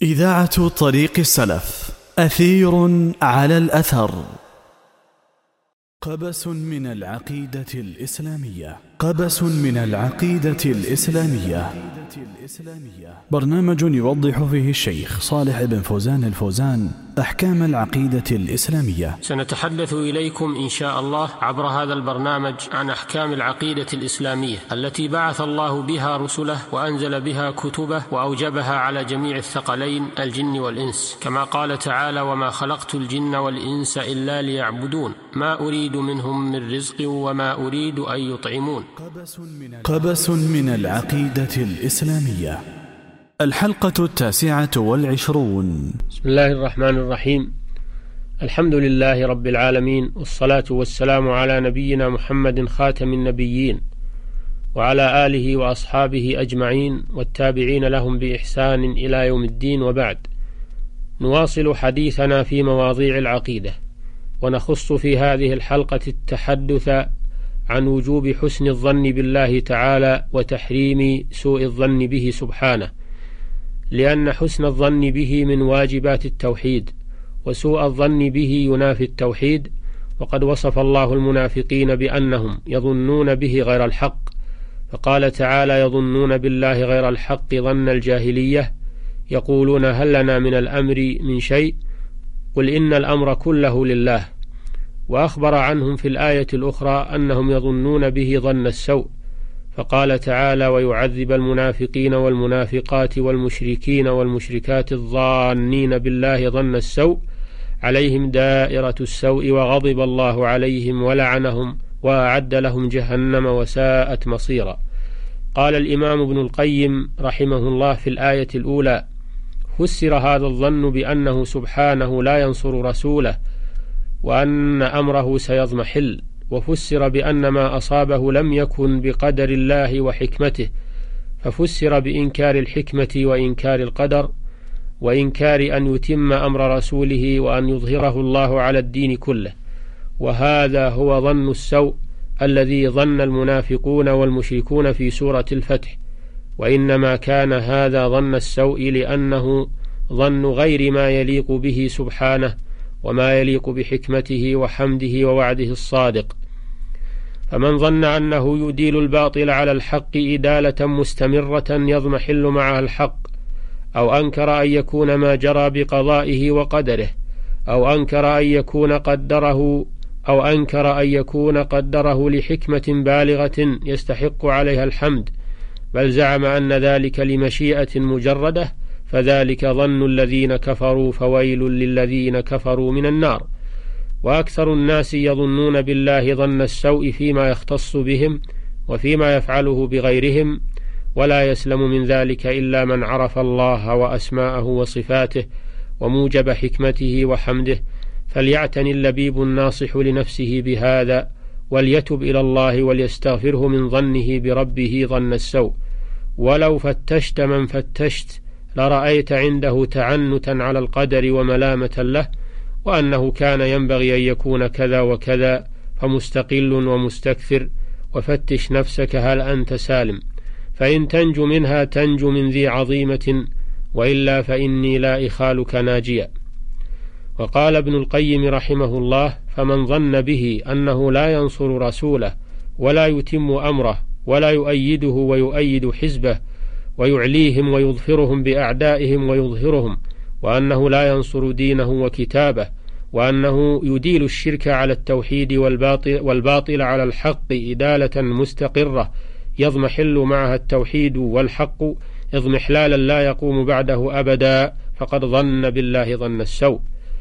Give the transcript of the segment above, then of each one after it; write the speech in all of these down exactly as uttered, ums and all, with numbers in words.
إذاعة طريق السلف، أثير على الأثر. قبس من العقيدة الإسلامية. قبس من العقيدة الإسلامية. برنامج يوضح فيه الشيخ صالح بن فوزان الفوزان أحكام العقيدة الإسلامية. سنتحدث إليكم إن شاء الله عبر هذا البرنامج عن أحكام العقيدة الإسلامية التي بعث الله بها رسله وأنزل بها كتبه وأوجبها على جميع الثقلين الجن والإنس، كما قال تعالى: وما خلقت الجن والإنس إلا ليعبدون ما أريد منهم من رزق وما أريد أن يطعمون. قبس من العقيدة الإسلامية، الحلقة التاسعة والعشرون. بسم الله الرحمن الرحيم. الحمد لله رب العالمين، والصلاة والسلام على نبينا محمد خاتم النبيين وعلى آله وأصحابه أجمعين والتابعين لهم بإحسان إلى يوم الدين، وبعد. نواصل حديثنا في مواضيع العقيدة، ونخص في هذه الحلقة التحدث عن وجوب حسن الظن بالله تعالى وتحريم سوء الظن به سبحانه، لأن حسن الظن به من واجبات التوحيد، وسوء الظن به ينافي التوحيد. وقد وصف الله المنافقين بأنهم يظنون به غير الحق، فقال تعالى: يظنون بالله غير الحق ظن الجاهلية، يقولون هل لنا من الأمر من شيء، قل إن الأمر كله لله. وأخبر عنهم في الآية الأخرى أنهم يظنون به ظن السوء، فقال تعالى: ويعذب المنافقين والمنافقات والمشركين والمشركات الظانين بالله ظن السوء عليهم دائرة السوء وغضب الله عليهم ولعنهم وأعد لهم جهنم وساءت مصيرا. قال الإمام ابن القيم رحمه الله في الآية الأولى: فسر هذا الظن بأنه سبحانه لا ينصر رسوله وأن أمره سيضمحل، وفسر بأن ما أصابه لم يكن بقدر الله وحكمته، ففسر بإنكار الحكمة وإنكار القدر وإنكار أن يتم أمر رسوله وأن يظهره الله على الدين كله. وهذا هو ظن السوء الذي ظن المنافقون والمشركون في سورة الفتح، وإنما كان هذا ظن السوء لأنه ظن غير ما يليق به سبحانه وما يليق بحكمته وحمده ووعده الصادق. فمن ظن أنه يديل الباطل على الحق إدالة مستمرة يضمحل معها الحق، أو أنكر أن يكون ما جرى بقضائه وقدره، أو أنكر أن يكون قدره أو أنكر أن يكون قدره لحكمة بالغة يستحق عليها الحمد، بل زعم أن ذلك لمشيئة مجردة، فذلك ظن الذين كفروا، فويل للذين كفروا من النار. وأكثر الناس يظنون بالله ظن السوء فيما يختص بهم وفيما يفعله بغيرهم، ولا يسلم من ذلك إلا من عرف الله وأسماءه وصفاته وموجب حكمته وحمده، فليعتني اللبيب الناصح لنفسه بهذا، وليتب إلى الله وليستغفره من ظنه بربه ظن السوء. ولو فتشت من فتشت لرأيت عنده تعنتا على القدر وملامة له، وأنه كان ينبغي أن يكون كذا وكذا، فمستقل ومستكثر. وفتش نفسك هل أنت سالم، فإن تنجو منها تنجو من ذي عظيمة، وإلا فإني لا إخالك ناجيا. وقال ابن القيم رحمه الله: فمن ظن به أنه لا ينصر رسوله ولا يتم أمره ولا يؤيده ويؤيد حزبه ويعليهم ويظفرهم بأعدائهم ويظهرهم، وأنه لا ينصر دينه وكتابه، وأنه يديل الشرك على التوحيد والباطل, والباطل على الحق إدالة مستقرة يضمحل معها التوحيد والحق اضمحلالا لا يقوم بعده أبدا، فقد ظن بالله ظن السوء،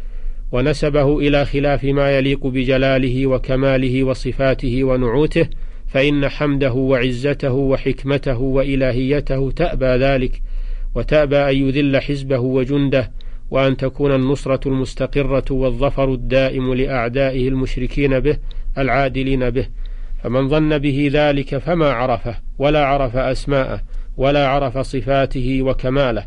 ونسبه إلى خلاف ما يليق بجلاله وكماله وصفاته ونعوته، فإن حمده وعزته وحكمته وإلهيته تأبى ذلك، وتأبى أن يذل حزبه وجنده، وأن تكون النصرة المستقرة والظفر الدائم لأعدائه المشركين به العادلين به. فمن ظن به ذلك فما عرفه ولا عرف أسماءه ولا عرف صفاته وكماله.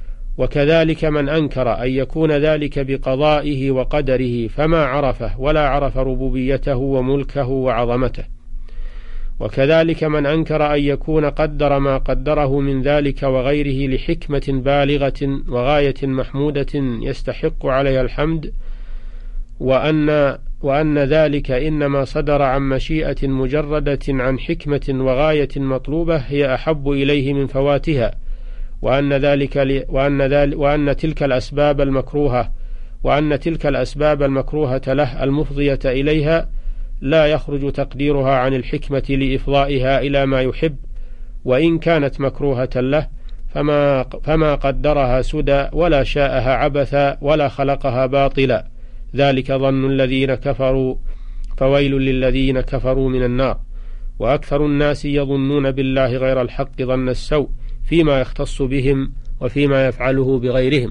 وكذلك من أنكر أن يكون ذلك بقضائه وقدره فما عرفه ولا عرف ربوبيته وملكه وعظمته. وكذلك من أنكر أن يكون قدر ما قدره من ذلك وغيره لحكمة بالغة وغاية محمودة يستحق عليها الحمد، وأن, وأن ذلك إنما صدر عن مشيئة مجردة عن حكمة وغاية مطلوبة هي أحب إليه من فواتها، وأن, ذلك وأن, ذلك وأن تلك الأسباب المكروهة وأن تلك الأسباب المكروهة له المفضية إليها لا يخرج تقديرها عن الحكمة لإفضائها إلى ما يحب، وإن كانت مكروهة له فما, فما قدرها سدى ولا شاءها عبثا ولا خلقها باطلا، ذلك ظن الذين كفروا فويل للذين كفروا من النار. وأكثر الناس يظنون بالله غير الحق ظن السوء فيما يختص بهم وفيما يفعله بغيرهم،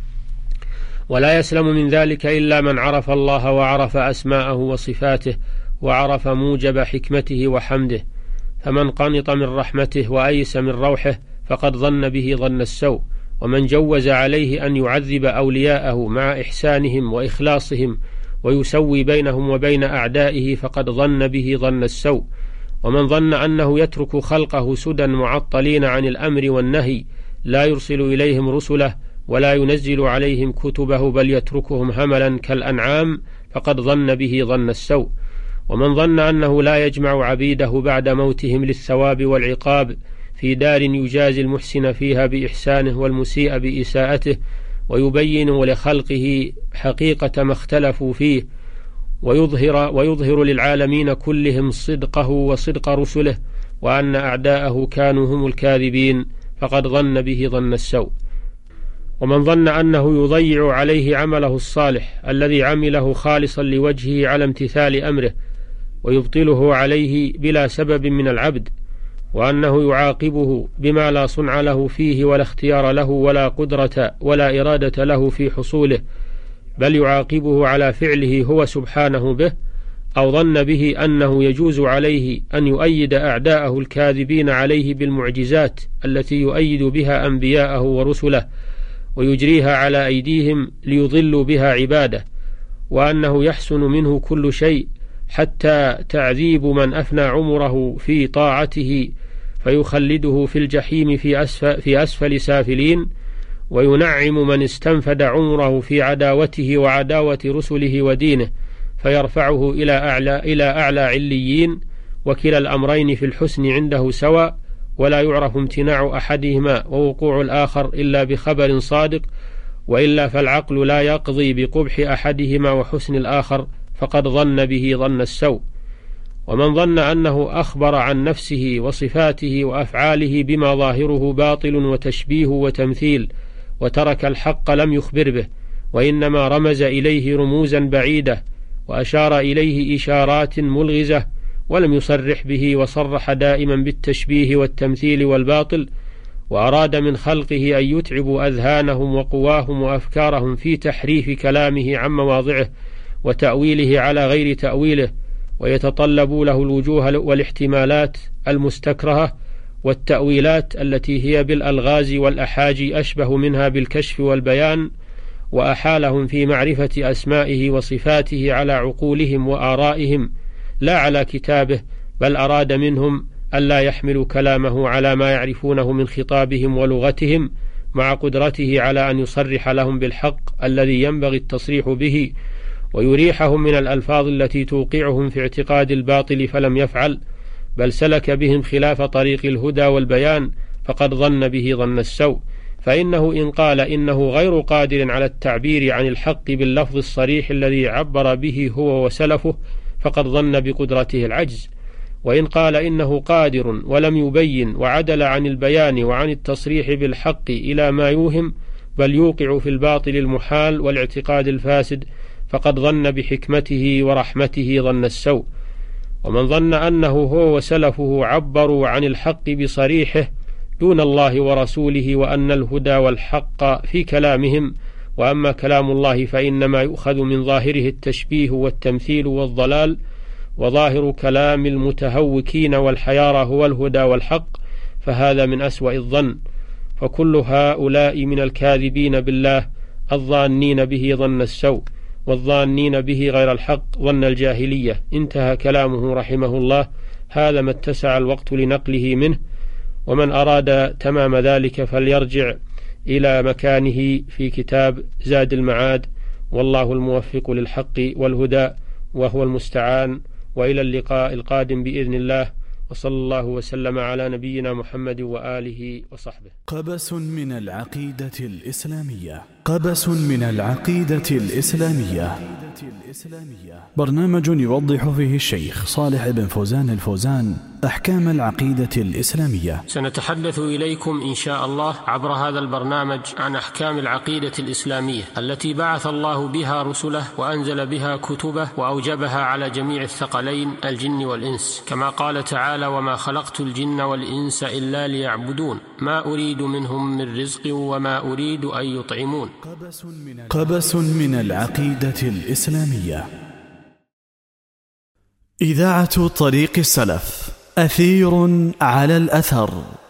ولا يسلم من ذلك إلا من عرف الله وعرف أسماءه وصفاته وعرف موجب حكمته وحمده، فمن قنط من رحمته وأيس من روحه فقد ظن به ظن السوء، ومن جوز عليه أن يعذب أولياءه مع إحسانهم وإخلاصهم ويسوي بينهم وبين أعدائه فقد ظن به ظن السوء، ومن ظن أنه يترك خلقه سدى معطلين عن الأمر والنهي لا يرسل إليهم رسله ولا ينزل عليهم كتبه بل يتركهم هملا كالأنعام فقد ظن به ظن السوء، ومن ظن أنه لا يجمع عبيده بعد موتهم للثواب والعقاب في دار يجازي المحسن فيها بإحسانه والمسيء بإساءته ويبين لخلقه حقيقة ما اختلفوا فيه ويظهر, ويظهر للعالمين كلهم صدقه وصدق رسله وأن أعداءه كانوا هم الكاذبين فقد ظن به ظن السوء، ومن ظن أنه يضيع عليه عمله الصالح الذي عمله خالصا لوجهه على امتثال أمره ويبطله عليه بلا سبب من العبد، وأنه يعاقبه بما لا صنع له فيه ولا اختيار له ولا قدرة ولا إرادة له في حصوله، بل يعاقبه على فعله هو سبحانه به، أو ظن به أنه يجوز عليه أن يؤيد أعداءه الكاذبين عليه بالمعجزات التي يؤيد بها أنبياءه ورسله ويجريها على أيديهم ليضلوا بها عباده، وأنه يحسن منه كل شيء حتى تعذيب من أفنى عمره في طاعته فيخلده في الجحيم في أسفل, في أسفل سافلين، وينعم من استنفد عمره في عداوته وعداوة رسله ودينه فيرفعه إلى أعلى, إلى أعلى عليين، وكلا الأمرين في الحسن عنده سواء، ولا يعرف امتناع أحدهما ووقوع الآخر إلا بخبر صادق، وإلا فالعقل لا يقضي بقبح أحدهما وحسن الآخر فقد ظن به ظن السوء. ومن ظن أنه أخبر عن نفسه وصفاته وأفعاله بما ظاهره باطل وتشبيه وتمثيل وترك الحق لم يخبر به، وإنما رمز إليه رموزا بعيدة وأشار إليه إشارات ملغزة ولم يصرح به، وصرح دائما بالتشبيه والتمثيل والباطل، وأراد من خلقه أن يتعبوا أذهانهم وقواهم وأفكارهم في تحريف كلامه عن مواضعه وتأويله على غير تأويله، ويتطلبوا له الوجوه والاحتمالات المستكرهة والتأويلات التي هي بالألغاز والأحاجي أشبه منها بالكشف والبيان، وأحالهم في معرفة أسمائه وصفاته على عقولهم وآرائهم لا على كتابه، بل أراد منهم ألا يحملوا كلامه على ما يعرفونه من خطابهم ولغتهم، مع قدرته على أن يصرح لهم بالحق الذي ينبغي التصريح به ويريحهم من الألفاظ التي توقعهم في اعتقاد الباطل فلم يفعل، بل سلك بهم خلاف طريق الهدى والبيان فقد ظن به ظن السوء، فإنه إن قال إنه غير قادر على التعبير عن الحق باللفظ الصريح الذي عبر به هو وسلفه فقد ظن بقدرته العجز، وإن قال إنه قادر ولم يبين وعدل عن البيان وعن التصريح بالحق إلى ما يوهم بل يوقع في الباطل المحال والاعتقاد الفاسد فقد ظن بحكمته ورحمته ظن السوء. ومن ظن أنه هو وسلفه عبروا عن الحق بصريحه دون الله ورسوله وأن الهدى والحق في كلامهم، وأما كلام الله فإنما يؤخذ من ظاهره التشبيه والتمثيل والضلال، وظاهر كلام المتهوكين والحيارى هو الهدى والحق، فهذا من أسوأ الظن. فكل هؤلاء من الكاذبين بالله الظانين به ظن السوء والظانين به غير الحق ظن الجاهلية. انتهى كلامه رحمه الله. هذا ما اتسع الوقت لنقله منه، ومن أراد تمام ذلك فليرجع إلى مكانه في كتاب زاد المعاد، والله الموفق للحق والهدى وهو المستعان. وإلى اللقاء القادم بإذن الله، وصلى الله وسلم على نبينا محمد وآله وصحبه. قبس من العقيدة الإسلامية. قبس من العقيدة الإسلامية. برنامج يوضح فيه الشيخ صالح بن فوزان الفوزان أحكام العقيدة الإسلامية. سنتحدث إليكم إن شاء الله عبر هذا البرنامج عن أحكام العقيدة الإسلامية التي بعث الله بها رسله وأنزل بها كتبه وأوجبها على جميع الثقلين الجن والإنس، كما قال تعالى: وما خلقت الجن والإنس إلا ليعبدون ما أريد منهم من رزق وما أريد أن يطعمون. قبس من العقيدة الإسلامية. إذاعة طريق السلف، أثير على الأثر.